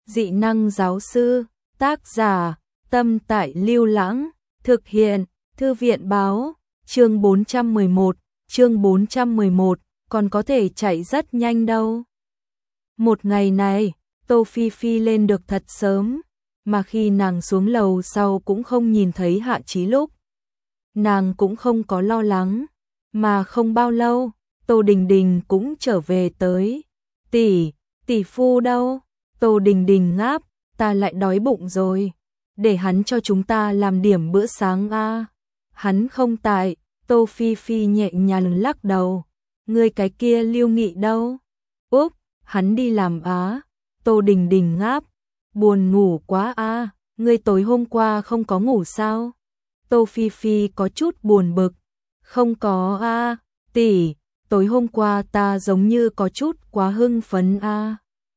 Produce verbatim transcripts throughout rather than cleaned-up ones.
Dị năng giáo sư, tác giả, Tâm Tại Lưu Lãng, thực hiện, Thư viện báo, chương bốn trăm mười một, chương bốn trăm mười một, còn có thể chạy rất nhanh đâu. Một ngày này, Tô Phi Phi lên được thật sớm, mà khi nàng xuống lầu sau cũng không nhìn thấy Hạ Chí Lúc. Nàng cũng không có lo lắng, mà không bao lâu, Tô Đình Đình cũng trở về tới. Tỷ, tỷ phu đâu? Tô Đình Đình ngáp, ta lại đói bụng rồi, để hắn cho chúng ta làm điểm bữa sáng a. Hắn không tại, Tô Phi Phi nhẹ nhàng lắc đầu. Ngươi cái kia Lưu Nghị đâu? Úp, hắn đi làm á. Tô Đình Đình ngáp, buồn ngủ quá a, ngươi tối hôm qua không có ngủ sao? Tô Phi Phi có chút buồn bực. Không có a, tỷ, tối hôm qua ta giống như có chút quá hưng phấn a.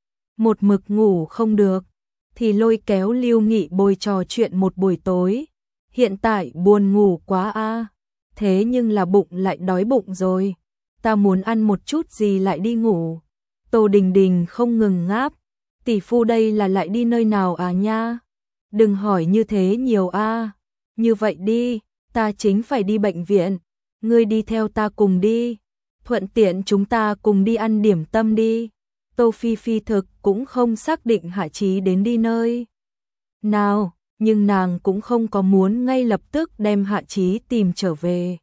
Một mực ngủ không được, thì lôi kéo Lưu Nghị bồi trò chuyện một buổi tối. Hiện tại buồn ngủ quá a, thế nhưng là bụng lại đói bụng rồi. Ta muốn ăn một chút gì lại đi ngủ. Tô Đình Đình không ngừng ngáp. Tỷ phu đây là lại đi nơi nào à nha? Đừng hỏi như thế nhiều a. Như vậy đi, ta chính phải đi bệnh viện. Ngươi đi theo ta cùng đi. Thuận tiện chúng ta cùng đi ăn điểm tâm đi. Tô Phi Phi thực cũng không xác định Hạ Chí đến đi nơi nào, nhưng nàng cũng không có muốn ngay lập tức đem Hạ Chí tìm trở về.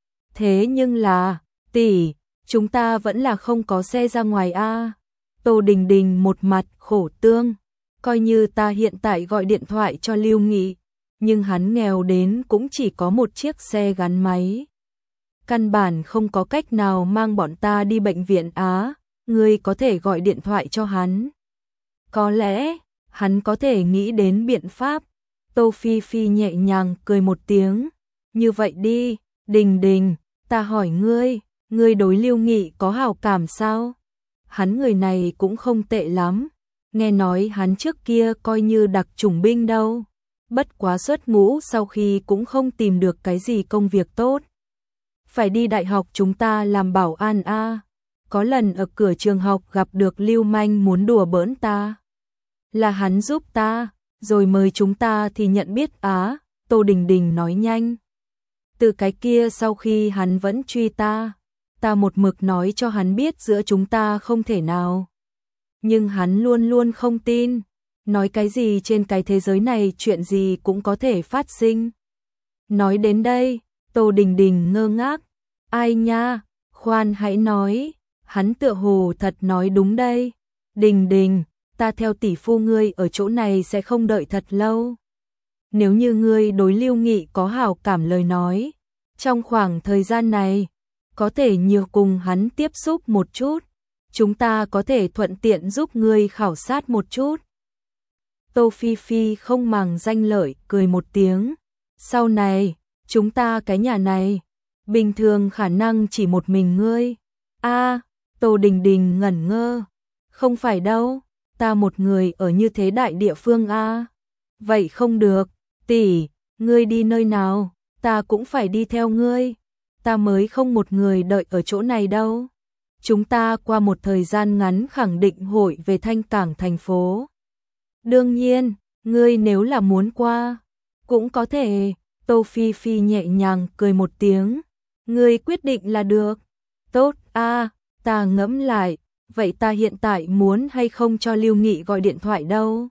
Thế nhưng là, tỷ, chúng ta vẫn là không có xe ra ngoài a. Tô Đình Đình một mặt khổ tương, coi như ta hiện tại gọi điện thoại cho Lưu Nghị, nhưng hắn nghèo đến cũng chỉ có một chiếc xe gắn máy. Căn bản không có cách nào mang bọn ta đi bệnh viện á, ngươi có thể gọi điện thoại cho hắn. Có lẽ, hắn có thể nghĩ đến biện pháp. Tô Phi Phi nhẹ nhàng cười một tiếng. Như vậy đi, Đình Đình, ta hỏi ngươi, ngươi đối Lưu Nghị có hảo cảm sao? Hắn người này cũng không tệ lắm, nghe nói hắn trước kia coi như đặc chủng binh đâu. Bất quá xuất ngũ sau khi cũng không tìm được cái gì công việc tốt. Phải đi đại học chúng ta làm bảo an a. Có lần ở cửa trường học gặp được lưu manh muốn đùa bỡn ta. Là hắn giúp ta, rồi mời chúng ta thì nhận biết á. Tô Đình Đình nói nhanh. Từ cái kia sau khi hắn vẫn truy ta, ta một mực nói cho hắn biết giữa chúng ta không thể nào. Nhưng hắn luôn luôn không tin, nói cái gì trên cái thế giới này chuyện gì cũng có thể phát sinh. Nói đến đây, Tô Đình Đình ngơ ngác. Ai nha, khoan hãy nói, hắn tựa hồ thật nói đúng đây. Đình Đình, ta theo tỷ phu ngươi ở chỗ này sẽ không đợi thật lâu. Nếu như ngươi đối Lưu Nghị có hảo cảm lời nói, trong khoảng thời gian này, có thể nhiều cùng hắn tiếp xúc một chút, chúng ta có thể thuận tiện giúp ngươi khảo sát một chút. Tô Phi Phi không màng danh lợi, cười một tiếng. Sau này, chúng ta cái nhà này, bình thường khả năng chỉ một mình ngươi. A, Tô Đình Đình ngẩn ngơ. Không phải đâu, ta một người ở như thế đại địa phương a. Vậy không được, tỷ, ngươi đi nơi nào, ta cũng phải đi theo ngươi. Ta mới không một người đợi ở chỗ này đâu. Chúng ta qua một thời gian ngắn khẳng định hội về Thanh Cảng thành phố. Đương nhiên, ngươi nếu là muốn qua, cũng có thể. Tô Phi Phi nhẹ nhàng cười một tiếng. Ngươi quyết định là được. Tốt a, ta ngẫm lại, vậy ta hiện tại muốn hay không cho Lưu Nghị gọi điện thoại đâu?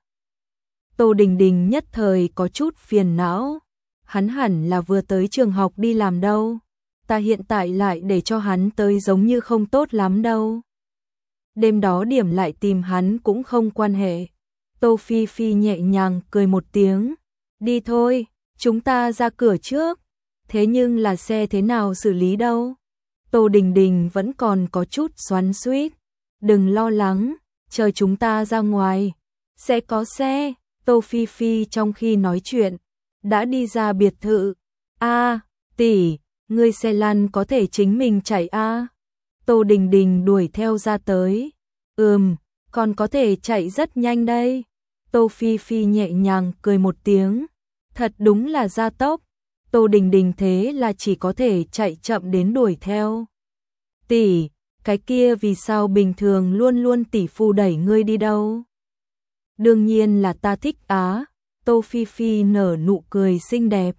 Tô Đình Đình nhất thời có chút phiền não. Hắn hẳn là vừa tới trường học đi làm đâu. Ta hiện tại lại để cho hắn tới giống như không tốt lắm đâu. Đêm đó điểm lại tìm hắn cũng không quan hệ. Tô Phi Phi nhẹ nhàng cười một tiếng. Đi thôi, chúng ta ra cửa trước. Thế nhưng là xe thế nào xử lý đâu? Tô Đình Đình vẫn còn có chút xoắn xuýt. Đừng lo lắng, chờ chúng ta ra ngoài. Sẽ có xe. Tô Phi Phi trong khi nói chuyện, đã đi ra biệt thự. A, tỷ, ngươi xe lăn có thể chính mình chạy a? Tô Đình Đình đuổi theo ra tới. Ừm, còn có thể chạy rất nhanh đây. Tô Phi Phi nhẹ nhàng cười một tiếng. Thật đúng là gia tốc. Tô Đình Đình thế là chỉ có thể chạy chậm đến đuổi theo. Tỷ, cái kia vì sao bình thường luôn luôn tỷ phu đẩy ngươi đi đâu? Đương nhiên là ta thích á. Tô Phi Phi nở nụ cười xinh đẹp,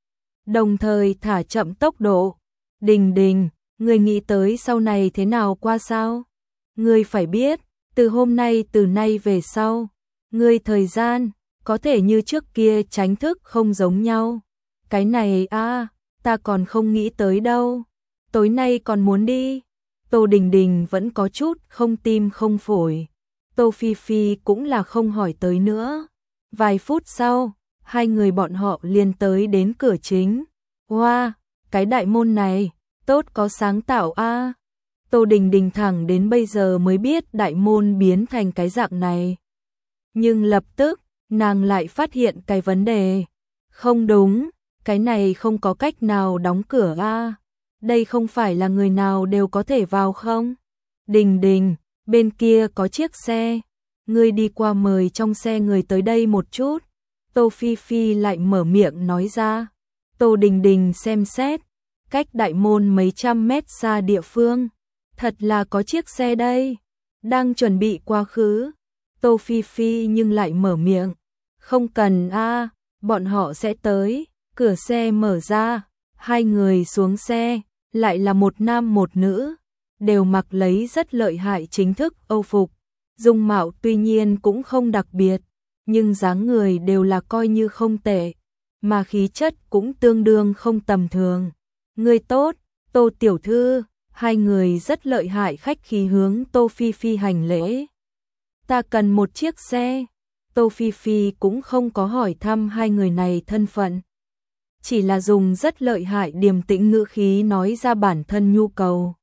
đồng thời thả chậm tốc độ. Đình Đình, người nghĩ tới sau này thế nào qua sao? Ngươi phải biết, từ hôm nay từ nay về sau, ngươi thời gian có thể như trước kia tránh thức không giống nhau. Cái này a, ta còn không nghĩ tới đâu. Tối nay còn muốn đi. Tô Đình Đình vẫn có chút không tim không phổi. Tô Phi Phi cũng là không hỏi tới nữa. Vài phút sau, hai người bọn họ liền tới đến cửa chính. Wow, cái đại môn này, tốt có sáng tạo a. Tô Đình Đình thẳng đến bây giờ mới biết đại môn biến thành cái dạng này. Nhưng lập tức, nàng lại phát hiện cái vấn đề. Không đúng, cái này không có cách nào đóng cửa a. Đây không phải là người nào đều có thể vào không? Đình Đình, bên kia có chiếc xe. Ngươi đi qua mời trong xe người tới đây một chút. Tô Phi Phi lại mở miệng nói ra. Tô Đình Đình xem xét, cách đại môn mấy trăm mét xa địa phương. Thật là có chiếc xe đây. Đang chuẩn bị qua khứ. Tô Phi Phi nhưng lại mở miệng. Không cần a, bọn họ sẽ tới. Cửa xe mở ra, hai người xuống xe, lại là một nam một nữ, đều mặc lấy rất lợi hại chính thức Âu phục. Dung mạo tuy nhiên cũng không đặc biệt, nhưng dáng người đều là coi như không tệ, mà khí chất cũng tương đương không tầm thường. Người tốt, Tô tiểu thư. Hai người rất lợi hại khách khí hướng Tô Phi Phi hành lễ. Ta cần một chiếc xe. Tô Phi Phi cũng không có hỏi thăm hai người này thân phận, chỉ là dùng rất lợi hại điềm tĩnh ngữ khí nói ra bản thân nhu cầu.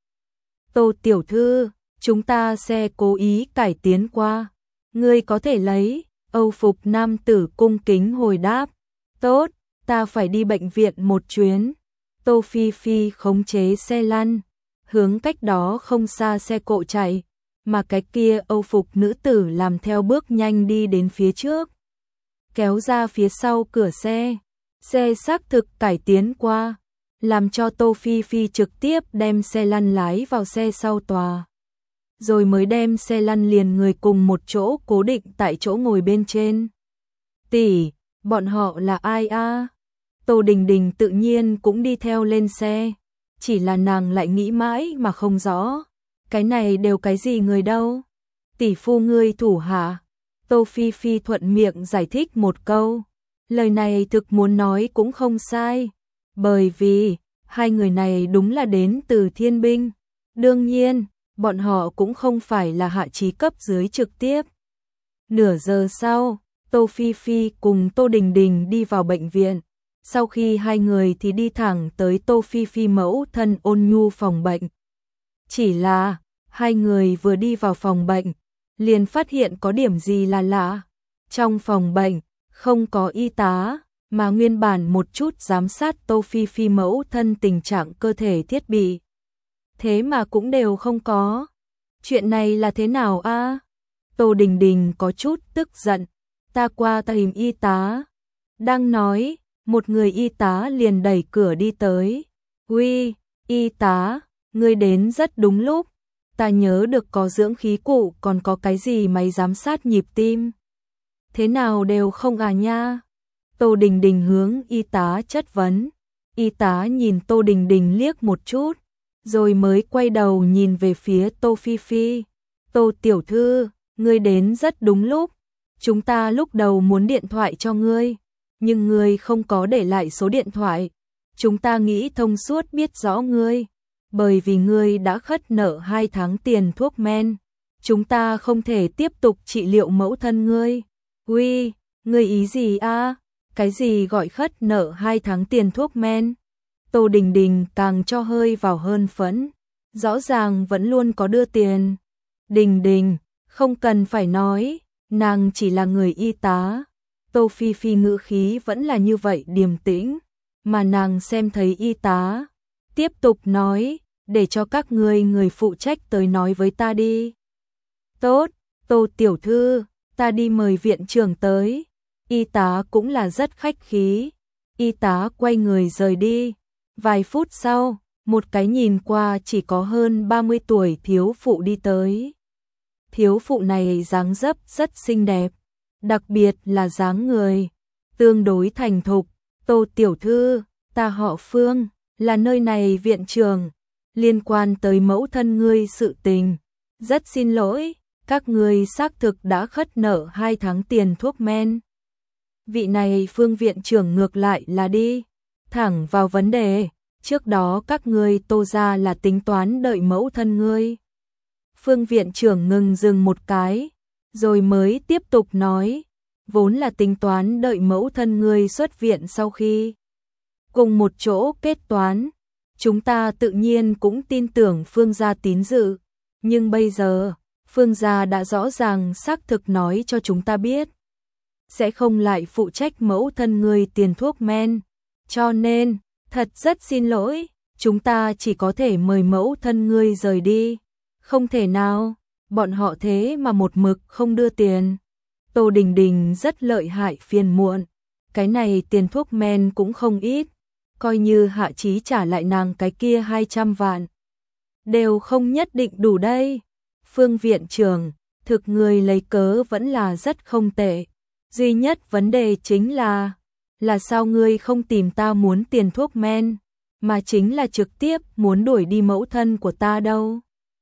Tô tiểu thư, chúng ta xe cố ý cải tiến qua. Ngươi có thể lấy. Âu phục nam tử cung kính hồi đáp. Tốt, ta phải đi bệnh viện một chuyến. Tô Phi Phi khống chế xe lăn, hướng cách đó không xa xe cộ chạy, mà cái kia Âu phục nữ tử làm theo bước nhanh đi đến phía trước, kéo ra phía sau cửa xe. Xe xác thực cải tiến qua, làm cho Tô Phi Phi trực tiếp đem xe lăn lái vào xe sau tòa, rồi mới đem xe lăn liền người cùng một chỗ cố định tại chỗ ngồi bên trên. Tỷ, bọn họ là ai a? Tô Đình Đình tự nhiên cũng đi theo lên xe, chỉ là nàng lại nghĩ mãi mà không rõ, cái này đều cái gì người đâu? Tỷ phu ngươi thủ hạ. Tô Phi Phi thuận miệng giải thích một câu. Lời này thực muốn nói cũng không sai, bởi vì hai người này đúng là đến từ thiên binh. Đương nhiên, bọn họ cũng không phải là hạ trí cấp dưới trực tiếp. Nửa giờ sau, Tô Phi Phi cùng Tô Đình Đình đi vào bệnh viện. Sau khi hai người thì đi thẳng tới Tô Phi Phi mẫu thân Ôn Nhu phòng bệnh. Chỉ là, hai người vừa đi vào phòng bệnh, liền phát hiện có điểm gì là lạ. Trong phòng bệnh, không có y tá, mà nguyên bản một chút giám sát Tô Phi Phi mẫu thân tình trạng cơ thể thiết bị. Thế mà cũng đều không có. Chuyện này là thế nào a? Tô Đình Đình có chút tức giận. Ta qua ta tìm y tá. Đang nói, một người y tá liền đẩy cửa đi tới. Uy, y tá, ngươi đến rất đúng lúc. Ta nhớ được có dưỡng khí cụ, còn có cái gì máy giám sát nhịp tim. Thế nào đều không à nha? Tô Đình Đình hướng y tá chất vấn. Y tá nhìn Tô Đình Đình liếc một chút, rồi mới quay đầu nhìn về phía Tô Phi Phi. Tô tiểu thư, ngươi đến rất đúng lúc. Chúng ta lúc đầu muốn điện thoại cho ngươi, nhưng ngươi không có để lại số điện thoại. Chúng ta nghĩ thông suốt biết rõ ngươi, bởi vì ngươi đã khất nợ hai tháng tiền thuốc men. Chúng ta không thể tiếp tục trị liệu mẫu thân ngươi. Uy, ngươi ý gì a? Cái gì gọi khất nợ hai tháng tiền thuốc men? Tô Đình Đình càng cho hơi vào hơn phẫn. Rõ ràng vẫn luôn có đưa tiền. Đình Đình, không cần phải nói, nàng chỉ là người y tá. Tô Phi Phi ngữ khí vẫn là như vậy điềm tĩnh, mà nàng xem thấy y tá, tiếp tục nói, để cho các ngươi người phụ trách tới nói với ta đi. Tốt, Tô tiểu thư, ta đi mời viện trưởng tới. Y tá cũng là rất khách khí. Y tá quay người rời đi. Vài phút sau, một cái nhìn qua chỉ có hơn ba mươi tuổi thiếu phụ đi tới. Thiếu phụ này dáng dấp rất xinh đẹp, đặc biệt là dáng người, tương đối thành thục. Tô tiểu thư, ta họ Phương, là nơi này viện trưởng, liên quan tới mẫu thân ngươi sự tình. Rất xin lỗi, các ngươi xác thực đã khất nợ hai tháng tiền thuốc men. Vị này Phương viện trưởng ngược lại là đi thẳng vào vấn đề, trước đó các ngươi Tô gia là tính toán đợi mẫu thân ngươi. Phương viện trưởng ngừng dừng một cái, rồi mới tiếp tục nói, vốn là tính toán đợi mẫu thân ngươi xuất viện sau khi cùng một chỗ kết toán. Chúng ta tự nhiên cũng tin tưởng Phương gia tín dự, nhưng bây giờ, Phương gia đã rõ ràng xác thực nói cho chúng ta biết, sẽ không lại phụ trách mẫu thân ngươi tiền thuốc men, cho nên, thật rất xin lỗi, chúng ta chỉ có thể mời mẫu thân ngươi rời đi. Không thể nào, bọn họ thế mà một mực không đưa tiền. Tô Đình Đình rất lợi hại phiền muộn, cái này tiền thuốc men cũng không ít, coi như Hạ Chí trả lại nàng cái kia hai trăm vạn, đều không nhất định đủ đây. Phương viện trưởng, thực người lấy cớ vẫn là rất không tệ, duy nhất vấn đề chính là, là sao ngươi không tìm ta muốn tiền thuốc men, mà chính là trực tiếp muốn đuổi đi mẫu thân của ta đâu.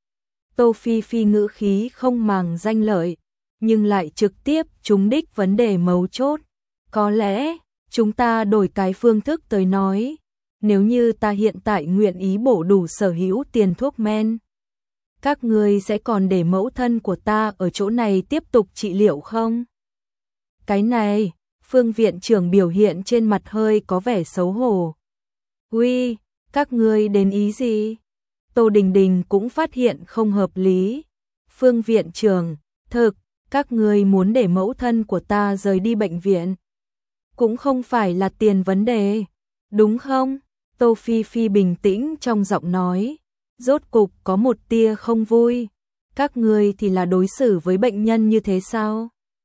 Tô Phi Phi ngữ khí không màng danh lợi, nhưng lại trực tiếp trúng đích vấn đề mấu chốt. Có lẽ, chúng ta đổi cái phương thức tới nói, nếu như ta hiện tại nguyện ý bổ đủ sở hữu tiền thuốc men, các ngươi sẽ còn để mẫu thân của ta ở chỗ này tiếp tục trị liệu không? Cái này, Phương viện trưởng biểu hiện trên mặt hơi có vẻ xấu hổ. Uy, các ngươi đến ý gì? Tô Đình Đình cũng phát hiện không hợp lý. Phương viện trưởng, thực, các ngươi muốn để mẫu thân của ta rời đi bệnh viện, cũng không phải là tiền vấn đề, đúng không? Tô Phi Phi bình tĩnh trong giọng nói, rốt cục có một tia không vui. Các ngươi thì là đối xử với bệnh nhân như thế sao?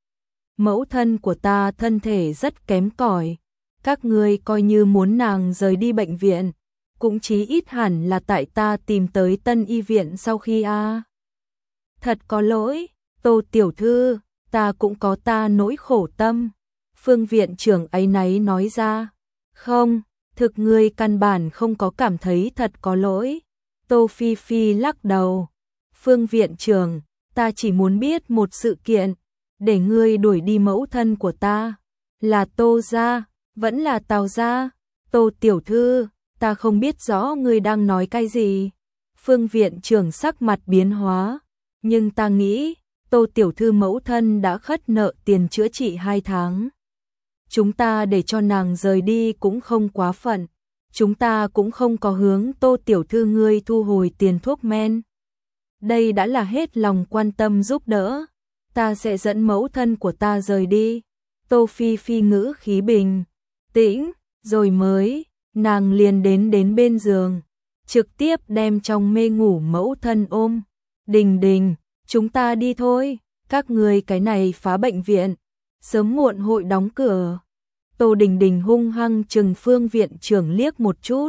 Mẫu thân của ta thân thể rất kém cỏi, các ngươi coi như muốn nàng rời đi bệnh viện, cũng chí ít hẳn là tại ta tìm tới tân y viện sau khi a. À. Thật có lỗi, Tô tiểu thư, ta cũng có ta nỗi khổ tâm. Phương viện trưởng ấy náy nói ra. Không, thực ngươi căn bản không có cảm thấy thật có lỗi. Tô Phi Phi lắc đầu. Phương viện trưởng, ta chỉ muốn biết một sự kiện, để ngươi đuổi đi mẫu thân của ta, là Tô gia, vẫn là Tào gia? Tô tiểu thư, ta không biết rõ ngươi đang nói cái gì. Phương viện trưởng sắc mặt biến hóa, nhưng ta nghĩ, Tô tiểu thư mẫu thân đã khất nợ tiền chữa trị hai tháng. Chúng ta để cho nàng rời đi cũng không quá phận, chúng ta cũng không có hướng Tô tiểu thư ngươi thu hồi tiền thuốc men. Đây đã là hết lòng quan tâm giúp đỡ, ta sẽ dẫn mẫu thân của ta rời đi. Tô Phi Phi ngữ khí bình tĩnh, rồi mới, nàng liền đến đến bên giường, trực tiếp đem trong mê ngủ mẫu thân ôm. Đình Đình, chúng ta đi thôi, các người cái này phá bệnh viện, sớm muộn hội đóng cửa. Tô Đình Đình hung hăng trừng Phương viện trưởng liếc một chút,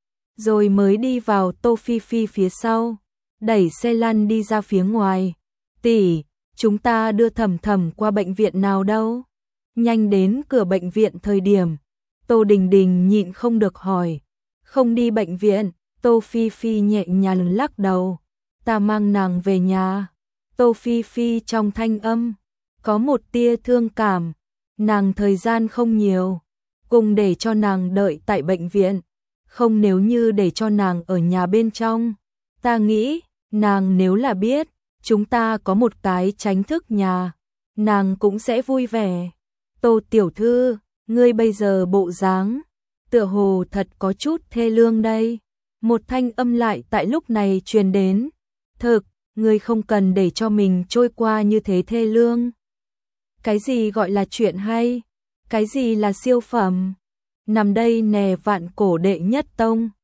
rồi mới đi vào Tô Phi Phi phía sau, đẩy xe lăn đi ra phía ngoài. Tỷ, chúng ta đưa Thẩm Thẩm qua bệnh viện nào đâu? Nhanh đến cửa bệnh viện thời điểm, Tô Đình Đình nhịn không được hỏi. Không đi bệnh viện, Tô Phi Phi nhẹ nhàng lắc đầu. Ta mang nàng về nhà. Tô Phi Phi trong thanh âm có một tia thương cảm, nàng thời gian không nhiều, cùng để cho nàng đợi tại bệnh viện, không nếu như để cho nàng ở nhà bên trong. Ta nghĩ, nàng nếu là biết, chúng ta có một cái tránh thức nhà, nàng cũng sẽ vui vẻ. Tô tiểu thư, ngươi bây giờ bộ dáng, tựa hồ thật có chút thê lương đây. Một thanh âm lại tại lúc này truyền đến. Thực, ngươi không cần để cho mình trôi qua như thế thê lương. Cái gì gọi là chuyện hay? Cái gì là siêu phẩm? Nằm đây nè vạn cổ đệ nhất tông,